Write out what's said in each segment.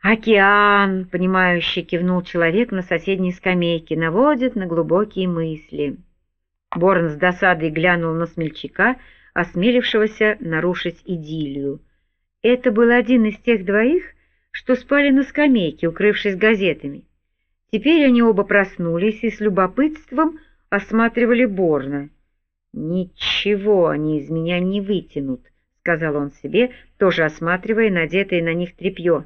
«Океан», — понимающе кивнул человек на соседней скамейке, — «наводит на глубокие мысли». Борн с досадой глянул на смельчака, осмелившегося нарушить идиллию. Это был один из тех двоих, что спали на скамейке, укрывшись газетами. Теперь они оба проснулись и с любопытством осматривали Борна. «Ничего они из меня не вытянут», — сказал он себе, тоже осматривая надетое на них тряпье.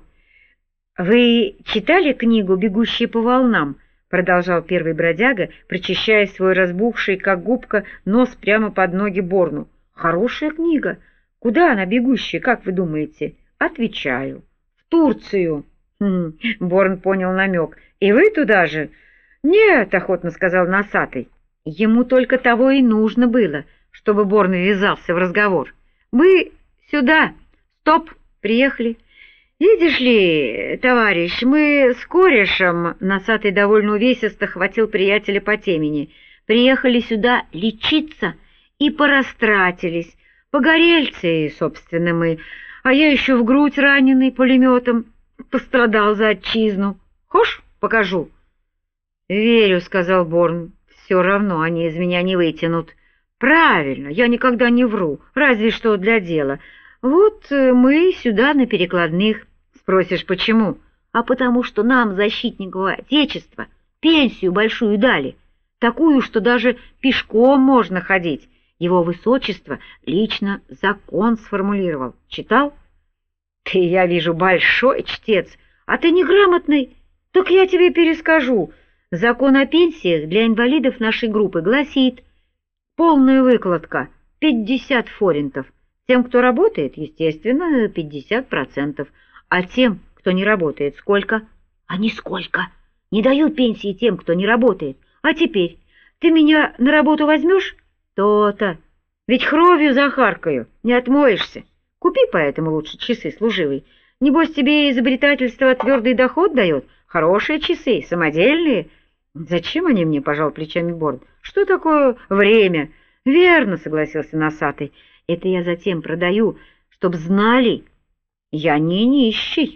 «Вы читали книгу «Бегущие по волнам»?» — продолжал первый бродяга, прочищая свой разбухший, как губка, нос прямо под ноги Борну. «Хорошая книга. Куда она, бегущая, как вы думаете?» «Отвечаю. В Турцию». Борн понял намек. «И вы туда же?» «Нет», — охотно сказал носатый. Ему только того и нужно было, чтобы Борн ввязался в разговор. «Мы сюда. Стоп, приехали». «Видишь ли, товарищ, мы с корешем», — носатый довольно увесисто хватил приятеля по темени, «приехали сюда лечиться и порастратились. Погорельцы, собственно, мы, а я еще в грудь раненый пулеметом, пострадал за отчизну. Хошь, покажу?» «Верю», — сказал Борн, — «все равно они из меня не вытянут». «Правильно, я никогда не вру, разве что для дела. Вот мы сюда на перекладных». Спросишь, почему? А потому что нам, защитникам Отечества, пенсию большую дали, такую, что даже пешком можно ходить. Его Высочество лично закон сформулировал. Читал? Ты, я вижу, большой чтец, а ты неграмотный. Так я тебе перескажу. Закон о пенсиях для инвалидов нашей группы гласит: полная выкладка 50 форинтов. Тем, кто работает, естественно, 50%. А тем, кто не работает, сколько? А нисколько. Не дают пенсии тем, кто не работает. А теперь ты меня на работу возьмешь? То-то. Ведь кровью захаркаю, не отмоешься. Купи поэтому лучше часы служивый. Небось, тебе изобретательство твердый доход дает? Хорошие часы, самодельные. Зачем они мне, пожал плечами Борн? Что такое время? Верно, согласился носатый. Это я затем продаю, чтоб знали. Я не нищий.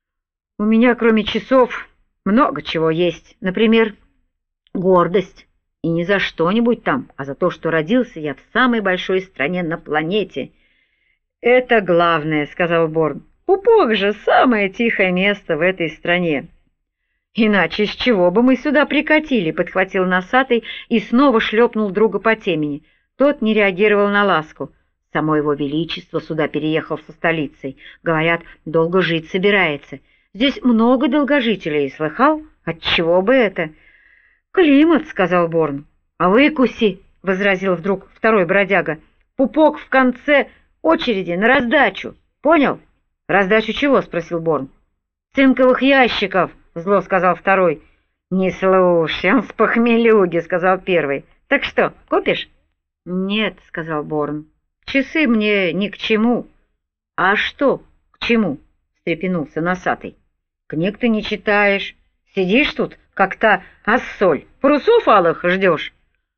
У меня, кроме часов, много чего есть. Например, гордость. И не за что-нибудь там, а за то, что родился я в самой большой стране на планете. Это главное, — сказал Борн. Пупок же самое тихое место в этой стране. Иначе с чего бы мы сюда прикатили, — подхватил носатый и снова шлепнул друга по темени. Тот не реагировал на ласку. Само его величество сюда переехал со столицей. Говорят, долго жить собирается. Здесь много долгожителей, слыхал? Отчего бы это? Климат, — сказал Борн. А выкуси, — возразил вдруг второй бродяга. Пупок в конце очереди на раздачу. Понял? Раздачу чего? — спросил Борн. Цинковых ящиков, — зло сказал второй. Не слушай, он с похмелюги, — сказал первый. Так что, купишь? Нет, — сказал Борн. Часы мне ни к чему. — А что к чему? — встрепенулся носатый. — Книг ты не читаешь. Сидишь тут, как та ассоль. Парусов алых ждешь.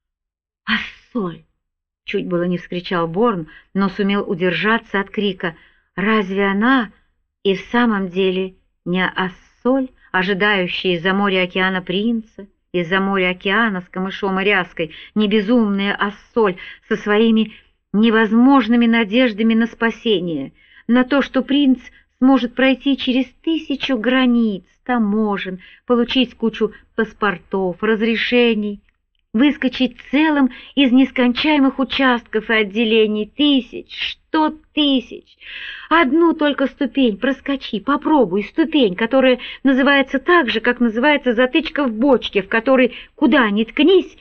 — Ассоль! — чуть было не вскричал Борн, но сумел удержаться от крика. Разве она и в самом деле не ассоль, ожидающая из-за моря океана принца, из-за моря океана с камышом и ряской, не безумная ассоль со своими невозможными надеждами на спасение, на то, что принц сможет пройти через 1000 границ, таможен, получить кучу паспортов, разрешений, выскочить целым из нескончаемых участков и отделений, 1000, 100 000. Одну только ступень проскочи, попробуй ступень, которая называется так же, как называется затычка в бочке, в которой, куда ни ткнись,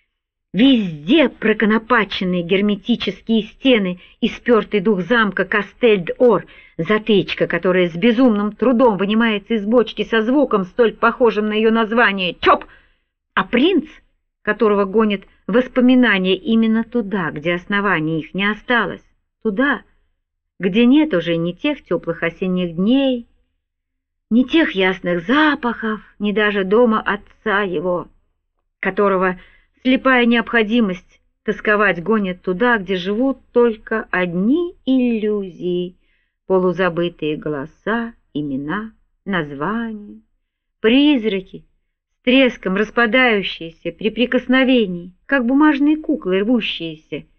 везде проконопаченные герметические стены и спертый дух замка Кастель-д'Ор, затычка, которая с безумным трудом вынимается из бочки со звуком, столь похожим на ее название «Чоп!», а принц, которого гонит воспоминания именно туда, где основания их не осталось, туда, где нет уже ни тех теплых осенних дней, ни тех ясных запахов, ни даже дома отца его, которого слепая необходимость тосковать гонит туда, где живут только одни иллюзии, полузабытые голоса, имена, названия, призраки, с треском распадающиеся при прикосновении, как бумажные куклы, рвущиеся